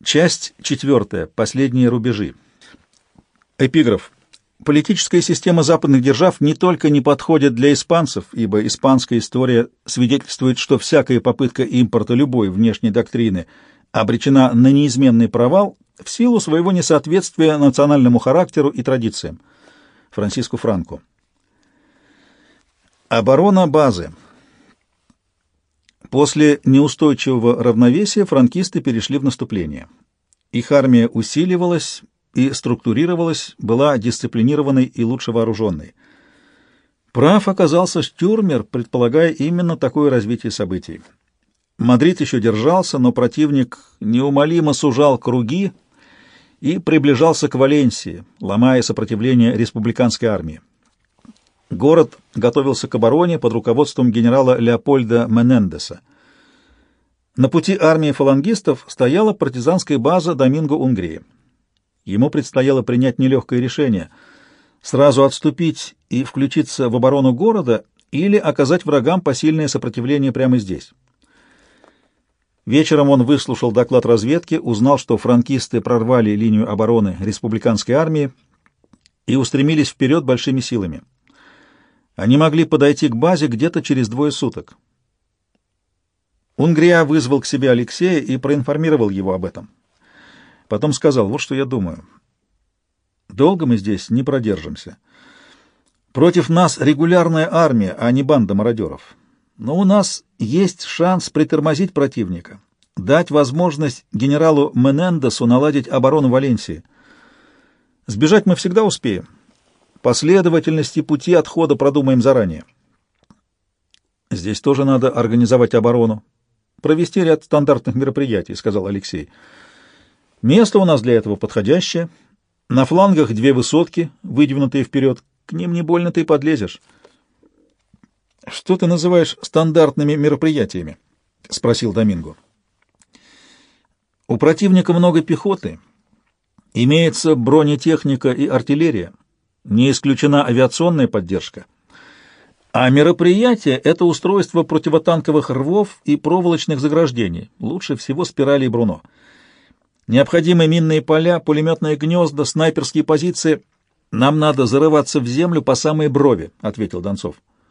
Часть 4. Последние рубежи. Эпиграф. Политическая система западных держав не только не подходит для испанцев, ибо испанская история свидетельствует, что всякая попытка импорта любой внешней доктрины обречена на неизменный провал в силу своего несоответствия национальному характеру и традициям. Франсиско Франко. Оборона базы. После неустойчивого равновесия франкисты перешли в наступление. Их армия усиливалась и структурировалась, была дисциплинированной и лучше вооруженной. Прав оказался Штюрмер, предполагая именно такое развитие событий. Мадрид еще держался, но противник неумолимо сужал круги и приближался к Валенсии, ломая сопротивление республиканской армии. Город готовился к обороне под руководством генерала Леопольда Менендеса. На пути армии фалангистов стояла партизанская база Доминго-Унгрии. Ему предстояло принять нелегкое решение — сразу отступить и включиться в оборону города или оказать врагам посильное сопротивление прямо здесь. Вечером он выслушал доклад разведки, узнал, что франкисты прорвали линию обороны республиканской армии и устремились вперед большими силами. Они могли подойти к базе где-то через 2 суток. Унгрия вызвал к себе Алексея и проинформировал его об этом. Потом сказал: вот что я думаю. Долго мы здесь не продержимся. Против нас регулярная армия, а не банда мародеров. Но у нас есть шанс притормозить противника, дать возможность генералу Менендесу наладить оборону Валенсии. Сбежать мы всегда успеем. Последовательности пути отхода продумаем заранее. Здесь тоже надо организовать оборону, провести ряд стандартных мероприятий, сказал Алексей. Место у нас для этого подходящее. На флангах 2 высотки, выдвинутые вперед. К ним не больно ты подлезешь. — Что ты называешь стандартными мероприятиями? — спросил Доминго. — У противника много пехоты. Имеется бронетехника и артиллерия. Не исключена авиационная поддержка. А мероприятие — это устройство противотанковых рвов и проволочных заграждений. Лучше всего спирали и Бруно. Необходимы минные поля, пулеметные гнезда, снайперские позиции. Нам надо зарываться в землю по самой брови, — ответил Донцов.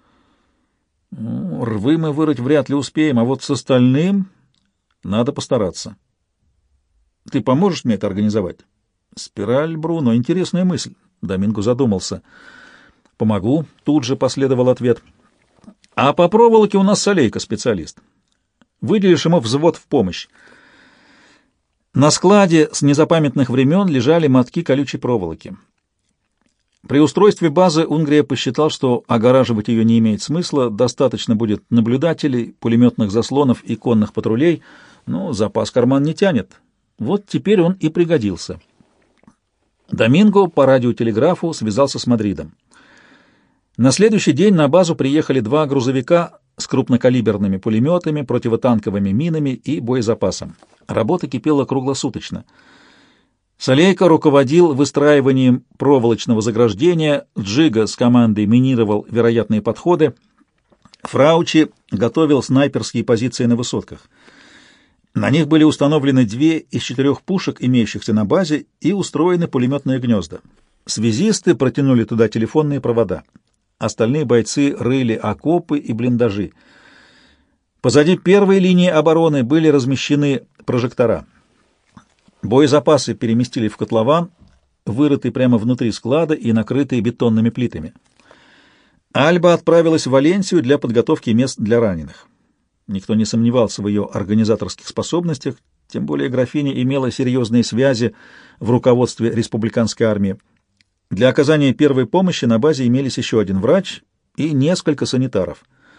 Рвы мы вырыть вряд ли успеем, а вот с остальным надо постараться. Ты поможешь мне это организовать? Спираль, Бруно, интересная мысль. Доминго задумался. Помогу, тут же последовал ответ. А по проволоке у нас Солейко специалист. Выделишь ему взвод в помощь. На складе с незапамятных времен лежали мотки колючей проволоки. При устройстве базы Унгрия посчитал, что огораживать ее не имеет смысла, достаточно будет наблюдателей, пулеметных заслонов и конных патрулей, но запас карман не тянет. Вот теперь он и пригодился. Доминго по радиотелеграфу связался с Мадридом. На следующий день на базу приехали 2 грузовика с крупнокалиберными пулеметами, противотанковыми минами и боезапасом. Работа кипела круглосуточно. Солейко руководил выстраиванием проволочного заграждения, Джига с командой минировал вероятные подходы, Фраучи готовил снайперские позиции на высотках. На них были установлены 2 из 4 пушек, имеющихся на базе, и устроены пулеметные гнезда. Связисты протянули туда телефонные провода. Остальные бойцы рыли окопы и блиндажи. Позади первой линии обороны были размещены прожектора. Боезапасы переместили в котлован, вырытый прямо внутри склада и накрытый бетонными плитами. Альба отправилась в Валенсию для подготовки мест для раненых. Никто не сомневался в ее организаторских способностях, тем более графиня имела серьезные связи в руководстве республиканской армии. Для оказания первой помощи на базе имелись еще 1 врач и несколько санитаров.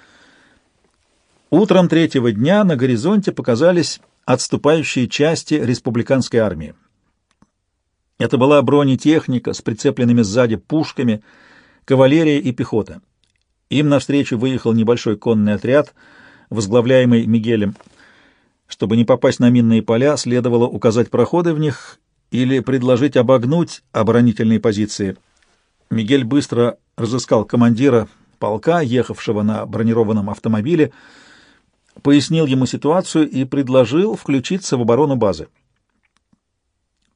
Утром 3-го дня на горизонте показались отступающие части республиканской армии. Это была бронетехника с прицепленными сзади пушками, кавалерия и пехота. Им навстречу выехал небольшой конный отряд, возглавляемый Мигелем. Чтобы не попасть на минные поля, следовало указать проходы в них или предложить обогнуть оборонительные позиции. Мигель быстро разыскал командира полка, ехавшего на бронированном автомобиле, пояснил ему ситуацию и предложил включиться в оборону базы.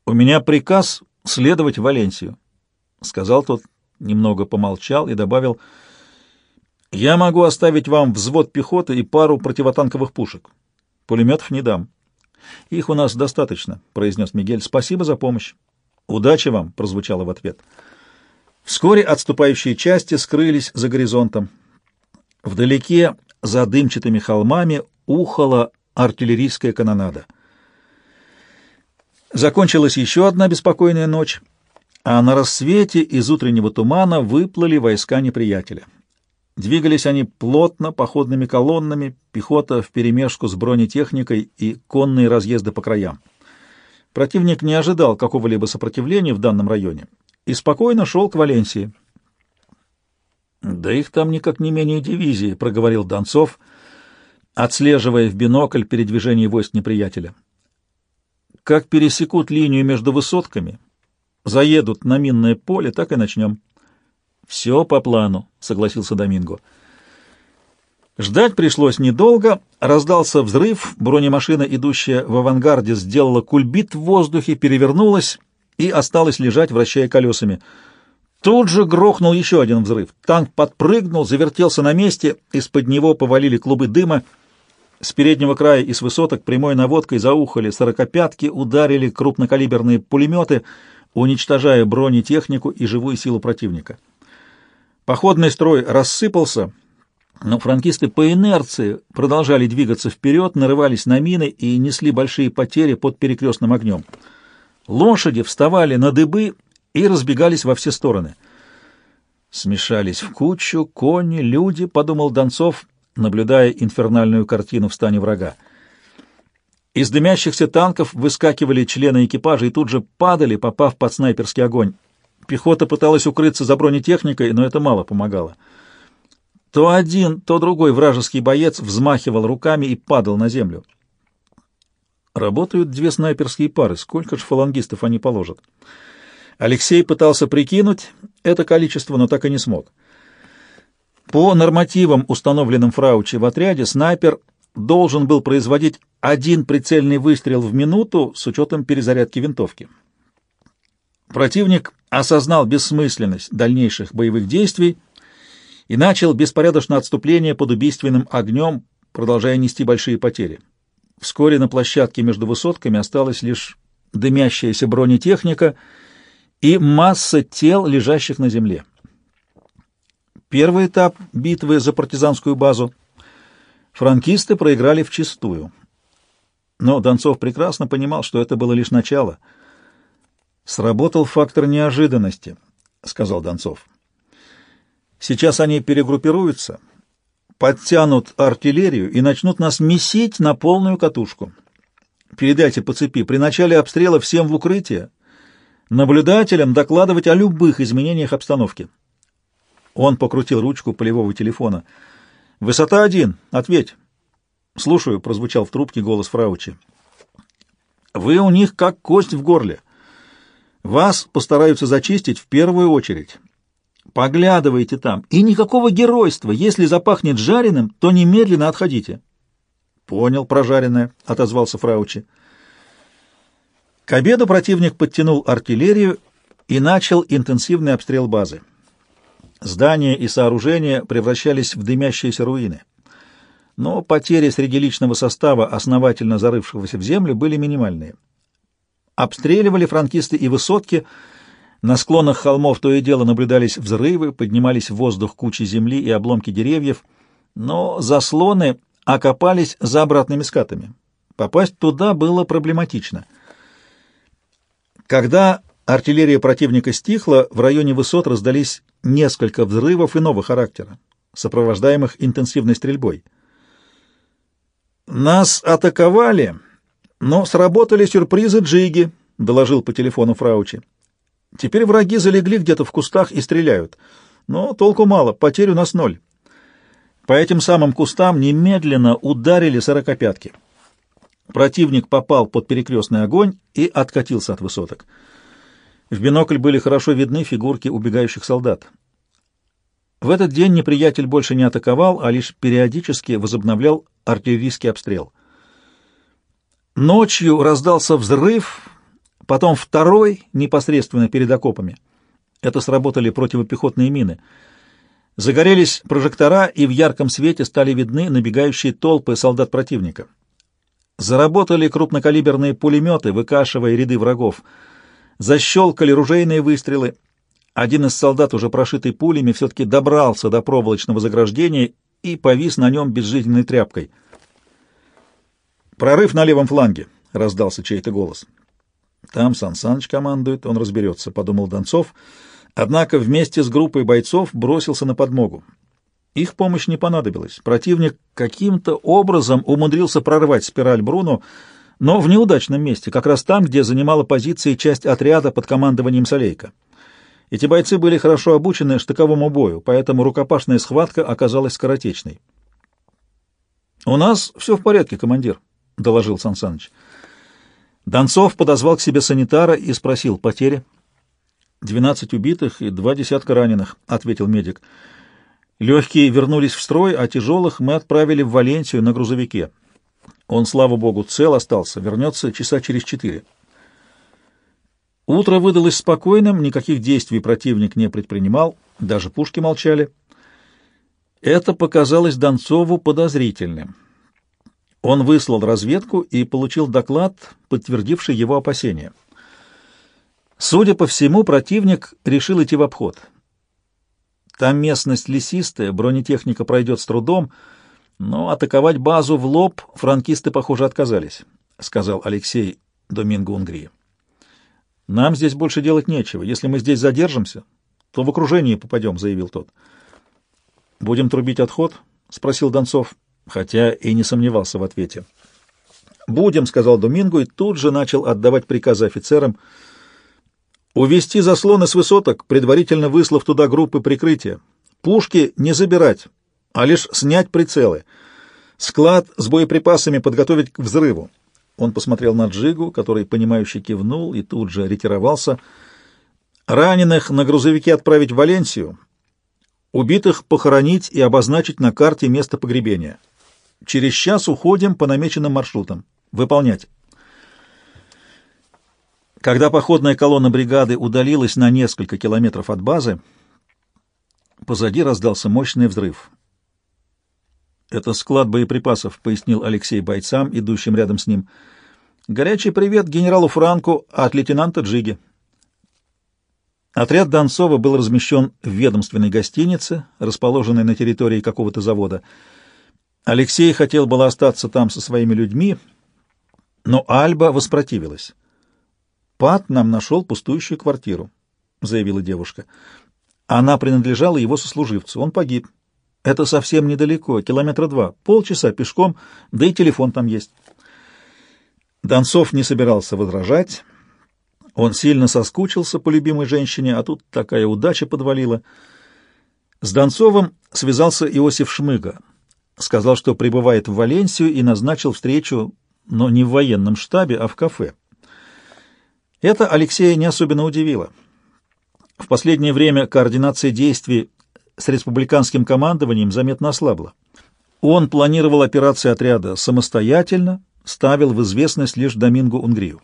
«У меня приказ следовать в Валенсию», — сказал тот, немного помолчал и добавил: «Я могу оставить вам взвод пехоты и пару противотанковых пушек. Пулеметов не дам». «Их у нас достаточно», — произнес Мигель. «Спасибо за помощь». «Удачи вам», — прозвучало в ответ. Вскоре отступающие части скрылись за горизонтом. Вдалеке, за дымчатыми холмами, ухала артиллерийская канонада. Закончилась еще одна беспокойная ночь, а на рассвете из утреннего тумана выплыли войска неприятеля. Двигались они плотно, походными колоннами, пехота вперемешку с бронетехникой и конные разъезды по краям. Противник не ожидал какого-либо сопротивления в данном районе и спокойно шел к Валенсии. «Да их там никак не менее дивизии», — проговорил Донцов, отслеживая в бинокль передвижение войск неприятеля. «Как пересекут линию между высотками, заедут на минное поле, так и начнем». «Все по плану», — согласился Доминго. Ждать пришлось недолго. Раздался взрыв, бронемашина, идущая в авангарде, сделала кульбит в воздухе, перевернулась и осталась лежать, вращая колесами. Тут же грохнул еще один взрыв. Танк подпрыгнул, завертелся на месте, из-под него повалили клубы дыма. С переднего края и с высоток прямой наводкой заухали сорокопятки, ударили крупнокалиберные пулеметы, уничтожая бронетехнику и живую силу противника. Походный строй рассыпался, но франкисты по инерции продолжали двигаться вперед, нарывались на мины и несли большие потери под перекрестным огнем. Лошади вставали на дыбы и разбегались во все стороны. «Смешались в кучу кони, люди», — подумал Донцов, наблюдая инфернальную картину в стане врага. Из дымящихся танков выскакивали члены экипажа и тут же падали, попав под снайперский огонь. Пехота пыталась укрыться за бронетехникой, но это мало помогало. То один, то другой вражеский боец взмахивал руками и падал на землю. Работают две снайперские пары. Сколько же фалангистов они положат? Алексей пытался прикинуть это количество, но так и не смог. По нормативам, установленным Фраучи в отряде, снайпер должен был производить один прицельный выстрел в минуту с учетом перезарядки винтовки. Противник осознал бессмысленность дальнейших боевых действий и начал беспорядочное отступление под убийственным огнем, продолжая нести большие потери. Вскоре на площадке между высотками осталась лишь дымящаяся бронетехника и масса тел, лежащих на земле. Первый этап битвы за партизанскую базу франкисты проиграли вчистую. Но Донцов прекрасно понимал, что это было лишь начало. «Сработал фактор неожиданности», — сказал Донцов. «Сейчас они перегруппируются, подтянут артиллерию и начнут нас месить на полную катушку. Передайте по цепи: при начале обстрела всем в укрытие, наблюдателям докладывать о любых изменениях обстановки». Он покрутил ручку полевого телефона. «Высота 1, ответь». «Слушаю», — прозвучал в трубке голос Фраучи. «Вы у них как кость в горле. Вас постараются зачистить в первую очередь. Поглядывайте там, и никакого геройства. Если запахнет жареным, то немедленно отходите». «Понял, прожаренное», — отозвался Фраучи. К обеду противник подтянул артиллерию и начал интенсивный обстрел базы. Здания и сооружения превращались в дымящиеся руины. Но потери среди личного состава, основательно зарывшегося в землю, были минимальные. Обстреливали франкисты и высотки. На склонах холмов то и дело наблюдались взрывы, поднимались в воздух кучи земли и обломки деревьев, но заслоны окопались за обратными скатами. Попасть туда было проблематично. Когда артиллерия противника стихла, в районе высот раздались несколько взрывов иного характера, сопровождаемых интенсивной стрельбой. «Нас атаковали, но сработали сюрпризы Джиги», — доложил по телефону Фраучи. «Теперь враги залегли где-то в кустах и стреляют. Но толку мало, потерь у нас 0. По этим самым кустам немедленно ударили сорокопятки. Противник попал под перекрестный огонь и откатился от высоток. В бинокль были хорошо видны фигурки убегающих солдат. В этот день неприятель больше не атаковал, а лишь периодически возобновлял артиллерийский обстрел. Ночью раздался взрыв, потом второй непосредственно перед окопами. Это сработали противопехотные мины. Загорелись прожектора, и в ярком свете стали видны набегающие толпы солдат противника. Заработали крупнокалиберные пулеметы, выкашивая ряды врагов. Защелкали ружейные выстрелы. Один из солдат, уже прошитый пулями, все-таки добрался до проволочного заграждения и повис на нем безжизненной тряпкой. «Прорыв на левом фланге!» — раздался чей-то голос. «Там Сан Саныч командует, он разберется», — подумал Донцов, однако вместе с группой бойцов бросился на подмогу. Их помощь не понадобилась. Противник каким-то образом умудрился прорвать спираль Бруно, но в неудачном месте, как раз там, где занимала позиции часть отряда под командованием Солейко. Эти бойцы были хорошо обучены штыковому бою, поэтому рукопашная схватка оказалась скоротечной. «У нас все в порядке, командир», — доложил Сан Саныч. Донцов подозвал к себе санитара и спросил: «Потери?» 12 убитых и 2 десятка раненых», — ответил медик. «Легкие вернулись в строй, а тяжелых мы отправили в Валенсию на грузовике. Он, слава богу, цел остался, вернется часа через 4». Утро выдалось спокойным, никаких действий противник не предпринимал, даже пушки молчали. Это показалось Донцову подозрительным. Он выслал разведку и получил доклад, подтвердивший его опасения. Судя по всему, противник решил идти в обход. Там местность лесистая, бронетехника пройдет с трудом, но атаковать базу в лоб франкисты, похоже, отказались, — сказал Алексей Доминго Унгрии. «Нам здесь больше делать нечего. Если мы здесь задержимся, то в окружение попадем», — заявил тот. «Будем трубить отход?» — спросил Донцов, хотя и не сомневался в ответе. «Будем», — сказал Доминго и тут же начал отдавать приказы офицерам. «Увести заслоны с высоток, предварительно выслав туда группы прикрытия. Пушки не забирать, а лишь снять прицелы. Склад с боеприпасами подготовить к взрыву». Он посмотрел на Джигу, который, понимающе кивнул и тут же ретировался. «Раненых на грузовике отправить в Валенсию, убитых похоронить и обозначить на карте место погребения. Через час уходим по намеченным маршрутам. Выполнять». Когда походная колонна бригады удалилась на несколько километров от базы, позади раздался мощный взрыв. «Это склад боеприпасов», — пояснил Алексей бойцам, идущим рядом с ним. «Горячий привет генералу Франку от лейтенанта Джиги». Отряд Донцова был размещен в ведомственной гостинице, расположенной на территории какого-то завода. Алексей хотел было остаться там со своими людьми, но Альба воспротивилась. «Пат нам нашел пустующую квартиру», — заявила девушка. «Она принадлежала его сослуживцу. Он погиб. Это совсем недалеко, 2 километра, полчаса пешком, да и телефон там есть». Донцов не собирался возражать. Он сильно соскучился по любимой женщине, а тут такая удача подвалила. С Донцовым связался Иосиф Шмыга. Сказал, что прибывает в Валенсию, и назначил встречу, но не в военном штабе, а в кафе. Это Алексея не особенно удивило. В последнее время координация действий с республиканским командованием заметно ослабла. Он планировал операции отряда самостоятельно, ставил в известность лишь Доминго Унгрию.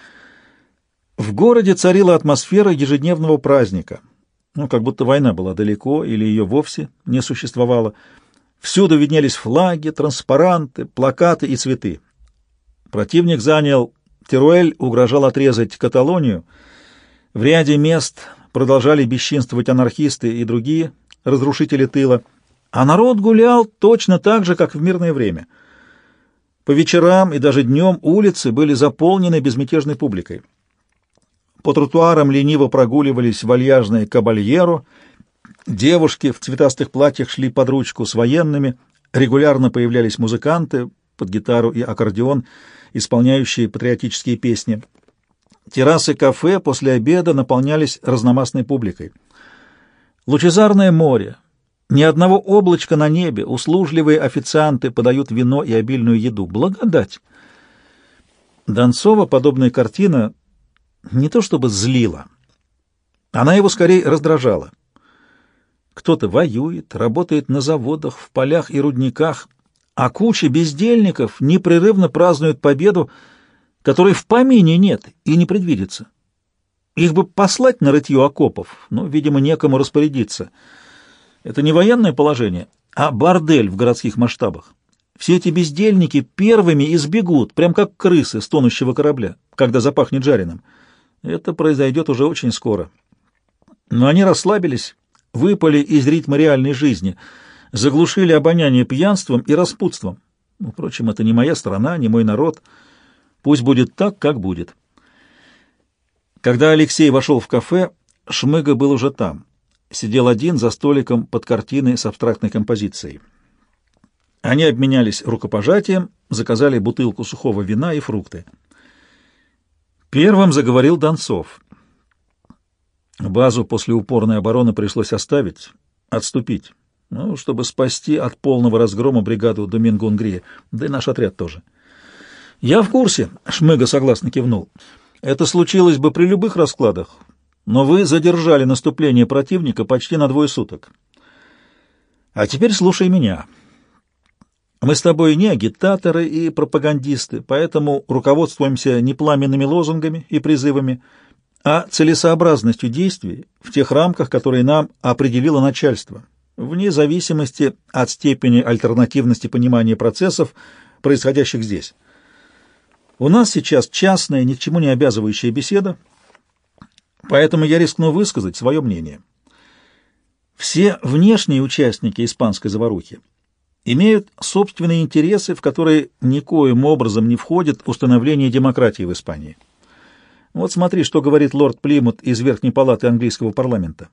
В городе царила атмосфера ежедневного праздника. Как будто война была далеко или ее вовсе не существовало. Всюду виднелись флаги, транспаранты, плакаты и цветы. Противник занял Теруэль, угрожал отрезать Каталонию. В ряде мест продолжали бесчинствовать анархисты и другие разрушители тыла, а народ гулял точно так же, как в мирное время. По вечерам и даже днем улицы были заполнены безмятежной публикой. По тротуарам лениво прогуливались вальяжные кабальеро, девушки в цветастых платьях шли под ручку с военными, регулярно появлялись музыканты под гитару и аккордеон, исполняющие патриотические песни. Террасы кафе после обеда наполнялись разномастной публикой. Лучезарное море, ни одного облачка на небе, услужливые официанты подают вино и обильную еду. Благодать! Донцова подобная картина не то чтобы злила, она его скорее раздражала. Кто-то воюет, работает на заводах, в полях и рудниках, а куча бездельников непрерывно празднует победу, которой в помине нет и не предвидится. Их бы послать на рытье окопов, но, видимо, некому распорядиться. Это не военное положение, а бордель в городских масштабах. Все эти бездельники первыми избегут, прям как крысы с тонущего корабля, когда запахнет жареным. Это произойдет уже очень скоро. Но они расслабились, выпали из ритма реальной жизни, заглушили обоняние пьянством и распутством. Впрочем, это не моя страна, не мой народ. Пусть будет так, как будет. Когда Алексей вошел в кафе, Шмыга был уже там. Сидел один за столиком под картиной с абстрактной композицией. Они обменялись рукопожатием, заказали бутылку сухого вина и фрукты. Первым заговорил Донцов. Базу после упорной обороны пришлось оставить, отступить, чтобы спасти от полного разгрома бригаду Доминго-Унгрия, да и наш отряд тоже. «Я в курсе», — Шмыга согласно кивнул. «Это случилось бы при любых раскладах, но вы задержали наступление противника почти на 2 суток. А теперь слушай меня. Мы с тобой не агитаторы и пропагандисты, поэтому руководствуемся не пламенными лозунгами и призывами, а целесообразностью действий в тех рамках, которые нам определило начальство, вне зависимости от степени альтернативности понимания процессов, происходящих здесь. У нас сейчас частная, ни к чему не обязывающая беседа, поэтому я рискну высказать свое мнение. Все внешние участники испанской заварухи имеют собственные интересы, в которые никоим образом не входит установление демократии в Испании. Вот смотри, что говорит лорд Плимут из Верхней палаты английского парламента.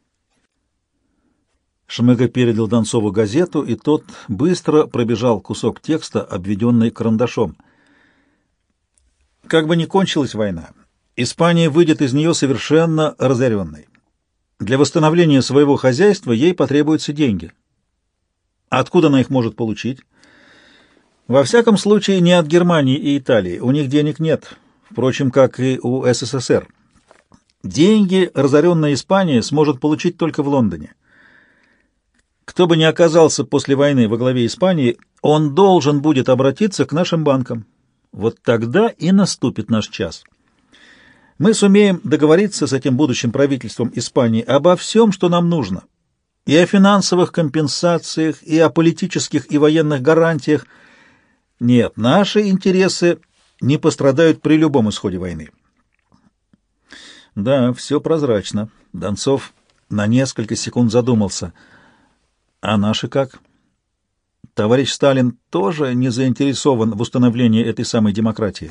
Шмыга передал Донцову газету, и тот быстро пробежал кусок текста, обведенный карандашом. Как бы ни кончилась война, Испания выйдет из нее совершенно разоренной. Для восстановления своего хозяйства ей потребуются деньги. Откуда она их может получить? Во всяком случае, не от Германии и Италии. У них денег нет, впрочем, как и у СССР. Деньги разоренная Испания сможет получить только в Лондоне. Кто бы ни оказался после войны во главе Испании, он должен будет обратиться к нашим банкам. Вот тогда и наступит наш час. Мы сумеем договориться с этим будущим правительством Испании обо всем, что нам нужно. И о финансовых компенсациях, и о политических и военных гарантиях. Нет, наши интересы не пострадают при любом исходе войны. Да, все прозрачно. Донцов на несколько секунд задумался. А наши как? Товарищ Сталин тоже не заинтересован в установлении этой самой демократии?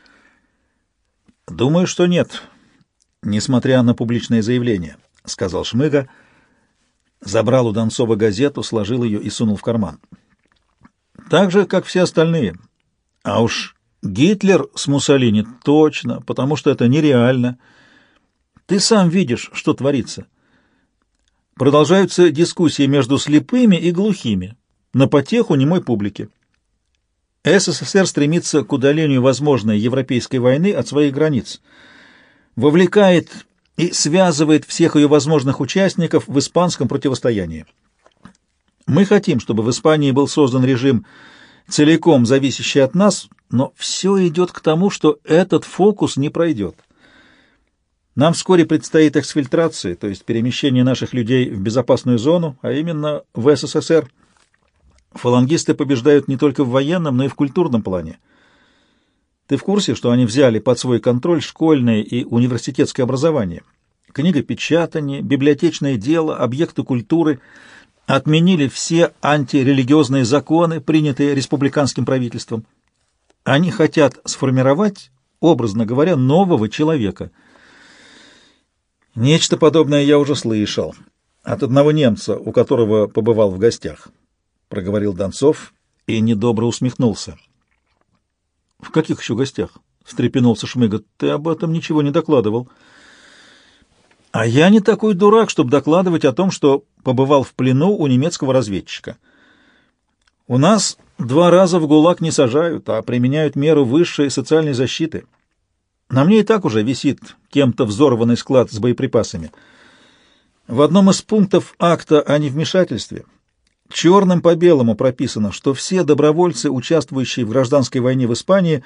Думаю, что нет, несмотря на публичное заявление, сказал Шмыга, забрал у Донцова газету, сложил ее и сунул в карман. Так же, как все остальные. А уж Гитлер с Муссолини точно, потому что это нереально. Ты сам видишь, что творится. Продолжаются дискуссии между слепыми и глухими на потеху немой публики. СССР стремится к удалению возможной европейской войны от своих границ, вовлекает и связывает всех ее возможных участников в испанском противостоянии. Мы хотим, чтобы в Испании был создан режим, целиком зависящий от нас, но все идет к тому, что этот фокус не пройдет. Нам вскоре предстоит эксфильтрация, то есть перемещение наших людей в безопасную зону, а именно в СССР. Фалангисты побеждают не только в военном, но и в культурном плане. Ты в курсе, что они взяли под свой контроль школьное и университетское образование, книгопечатание, библиотечное дело, объекты культуры, отменили все антирелигиозные законы, принятые республиканским правительством. Они хотят сформировать, образно говоря, нового человека. Нечто подобное я уже слышал от одного немца, у которого побывал в гостях. Проговорил Донцов и недобро усмехнулся. — В каких еще гостях? — встрепенулся Шмыга. — Ты об этом ничего не докладывал. — А я не такой дурак, чтобы докладывать о том, что побывал в плену у немецкого разведчика. У нас 2 раза в ГУЛАГ не сажают, а применяют меру высшей социальной защиты. На мне и так уже висит кем-то взорванный склад с боеприпасами. В одном из пунктов акта о невмешательстве черным по белому прописано, что все добровольцы, участвующие в гражданской войне в Испании,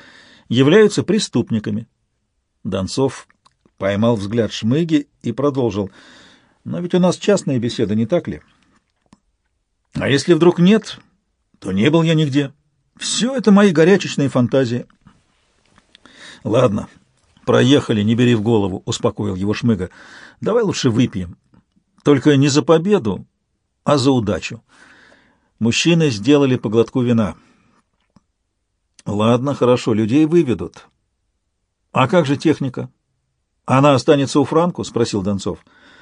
являются преступниками. Донцов поймал взгляд Шмыги и продолжил. Но ведь у нас частная беседа, не так ли? А если вдруг нет, то не был я нигде. Все это мои горячечные фантазии. Ладно, проехали, не бери в голову, успокоил его Шмыга. Давай лучше выпьем. Только не за победу, а за удачу. Мужчины сделали по глотку вина. Ладно, хорошо, людей выведут. А как же техника? Она останется у Франко? Спросил Донцов.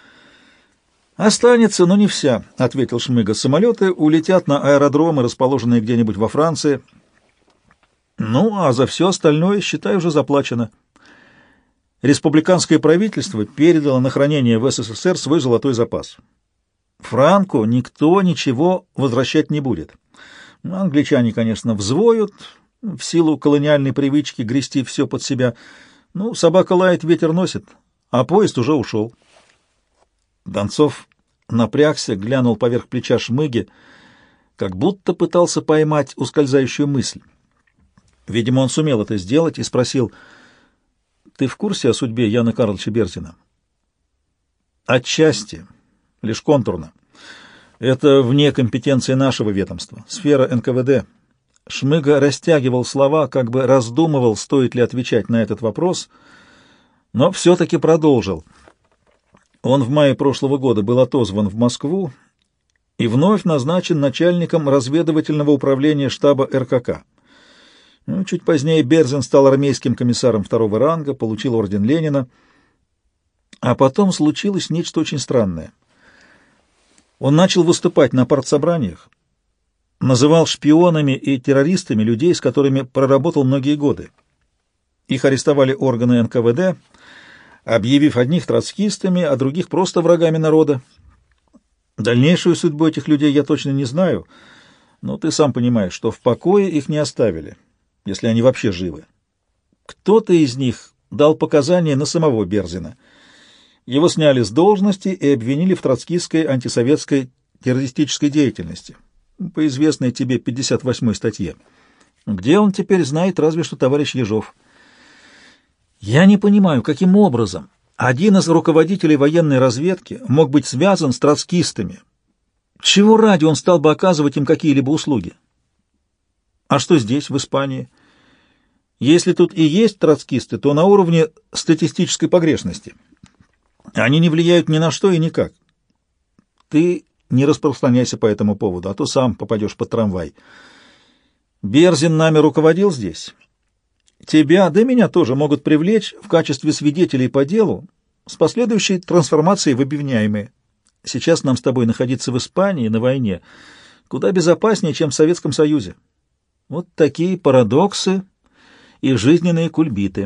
Останется, но не вся, ответил Шмыга. Самолеты улетят на аэродромы, расположенные где-нибудь во Франции. Ну, а за все остальное, считай, уже заплачено. Республиканское правительство передало на хранение в СССР свой золотой запас. Франко никто ничего возвращать не будет. Англичане, конечно, взвоют, в силу колониальной привычки грести все под себя. Ну, собака лает, ветер носит, а поезд уже ушел. Донцов напрягся, глянул поверх плеча Шмыги, как будто пытался поймать ускользающую мысль. Видимо, он сумел это сделать и спросил: «Ты в курсе о судьбе Яна Карловича Берзина?» «Отчасти, лишь контурно. Это вне компетенции нашего ведомства, сфера НКВД». Шмыга растягивал слова, как бы раздумывал, стоит ли отвечать на этот вопрос, но все-таки продолжил. Он в мае прошлого года был отозван в Москву и вновь назначен начальником разведывательного управления штаба РКК. Чуть позднее Берзин стал армейским комиссаром второго ранга, получил орден Ленина. А потом случилось нечто очень странное. Он начал выступать на партсобраниях, называл шпионами и террористами людей, с которыми проработал многие годы. Их арестовали органы НКВД, объявив одних троцкистами, а других просто врагами народа. Дальнейшую судьбу этих людей я точно не знаю, но ты сам понимаешь, что в покое их не оставили, если они вообще живы. Кто-то из них дал показания на самого Берзина. Его сняли с должности и обвинили в троцкистской антисоветской террористической деятельности, по известной тебе 58-й статье. Где он теперь, знает разве что товарищ Ежов. Я не понимаю, каким образом один из руководителей военной разведки мог быть связан с троцкистами. Чего ради он стал бы оказывать им какие-либо услуги? А что здесь, в Испании? Если тут и есть троцкисты, то на уровне статистической погрешности. Они не влияют ни на что и никак. Ты не распространяйся по этому поводу, а то сам попадешь под трамвай. Берзин нами руководил здесь. Тебя, да и меня тоже могут привлечь в качестве свидетелей по делу с последующей трансформацией в обвиняемые. Сейчас нам с тобой находиться в Испании на войне куда безопаснее, чем в Советском Союзе. Вот такие парадоксы и жизненные кульбиты.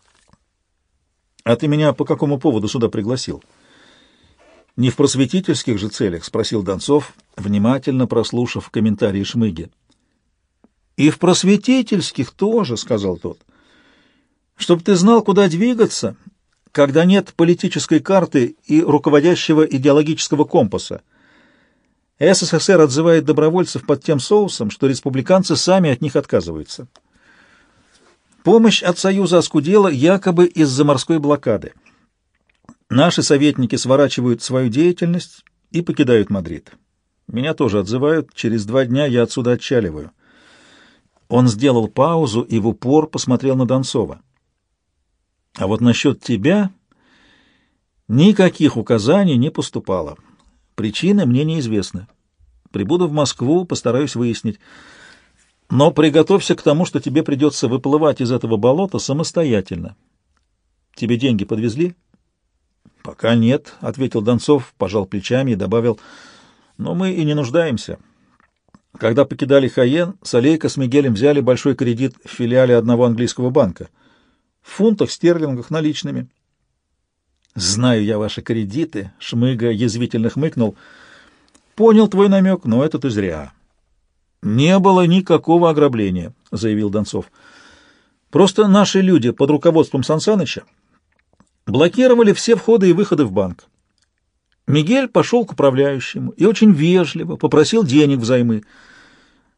А ты меня по какому поводу сюда пригласил? Не в просветительских же целях, спросил Донцов, внимательно прослушав комментарии Шмыги. И в просветительских тоже, сказал тот. Чтоб ты знал, куда двигаться, когда нет политической карты и руководящего идеологического компаса. СССР отзывает добровольцев под тем соусом, что республиканцы сами от них отказываются. Помощь от Союза оскудела якобы из-за морской блокады. Наши советники сворачивают свою деятельность и покидают Мадрид. Меня тоже отзывают, через 2 дня я отсюда отчаливаю. Он сделал паузу и в упор посмотрел на Донцова. А вот насчет тебя никаких указаний не поступало. Причины мне неизвестны. Прибуду в Москву, постараюсь выяснить. Но приготовься к тому, что тебе придется выплывать из этого болота самостоятельно. Тебе деньги подвезли? Пока нет, — ответил Донцов, пожал плечами и добавил, — но мы и не нуждаемся. Когда покидали Хайен, Солейко с Мигелем взяли большой кредит в филиале одного английского банка. В фунтах стерлингах наличными. «Знаю я ваши кредиты», — Шмыга язвительно хмыкнул. «Понял твой намек, но это ты зря». «Не было никакого ограбления», — заявил Донцов. «Просто наши люди под руководством Сансаныча блокировали все входы и выходы в банк. Мигель пошел к управляющему и очень вежливо попросил денег взаймы.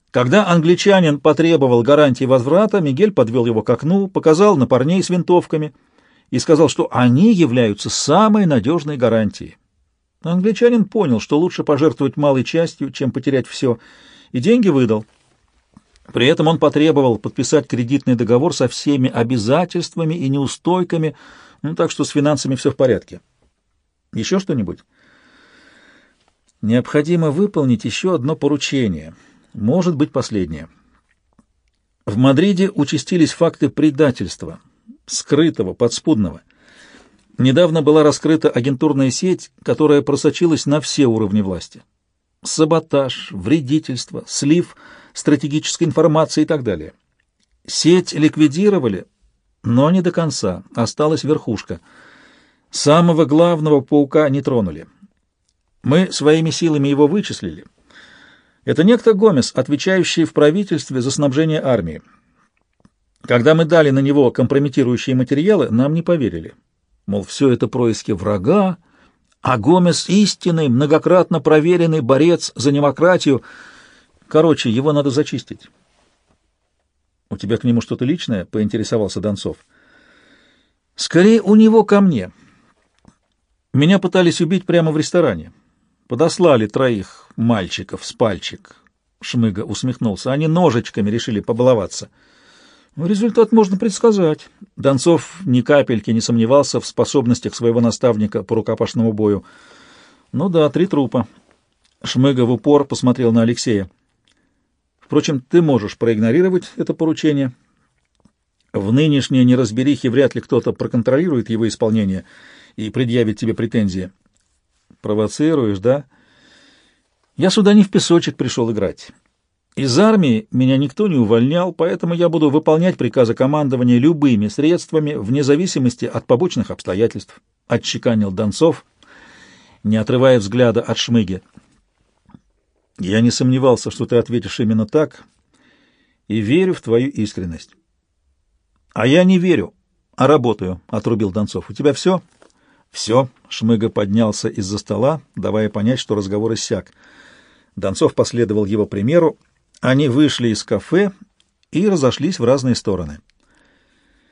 Когда англичанин потребовал гарантии возврата, Мигель подвел его к окну, показал на парней с винтовками и сказал, что они являются самой надежной гарантией. Англичанин понял, что лучше пожертвовать малой частью, чем потерять все, и деньги выдал. При этом он потребовал подписать кредитный договор со всеми обязательствами и неустойками, так что с финансами все в порядке. Еще что-нибудь? Необходимо выполнить еще одно поручение. Может быть, последнее. В Мадриде участились факты предательства, скрытого, подспудного. Недавно была раскрыта агентурная сеть, которая просочилась на все уровни власти. Саботаж, вредительство, слив стратегической информации и так далее. Сеть ликвидировали, но не до конца, осталась верхушка. Самого главного паука не тронули. Мы своими силами его вычислили. Это некто Гомес, отвечающий в правительстве за снабжение армии. Когда мы дали на него компрометирующие материалы, нам не поверили. Мол, все это происки врага, а Гомес — истинный, многократно проверенный борец за демократию. Короче, его надо зачистить. — У тебя к нему что-то личное? — поинтересовался Донцов. — Скорее, у него ко мне. Меня пытались убить прямо в ресторане. Подослали 3 мальчиков с пальчик. Шмыга усмехнулся. Они ножичками решили побаловаться. Результат можно предсказать. Донцов ни капельки не сомневался в способностях своего наставника по рукопашному бою. Ну да, 3 трупа. Шмыга в упор посмотрел на Алексея. Впрочем, ты можешь проигнорировать это поручение. В нынешней неразберихе вряд ли кто-то проконтролирует его исполнение и предъявит тебе претензии. Провоцируешь, да? Я сюда не в песочек пришел играть. Из армии меня никто не увольнял, поэтому я буду выполнять приказы командования любыми средствами, вне зависимости от побочных обстоятельств, — отчеканил Донцов, не отрывая взгляда от Шмыги. Я не сомневался, что ты ответишь именно так, и верю в твою искренность. — А я не верю, а работаю, — отрубил Донцов. — У тебя все? — Все. Шмыга поднялся из-за стола, давая понять, что разговор иссяк. Донцов последовал его примеру. Они вышли из кафе и разошлись в разные стороны.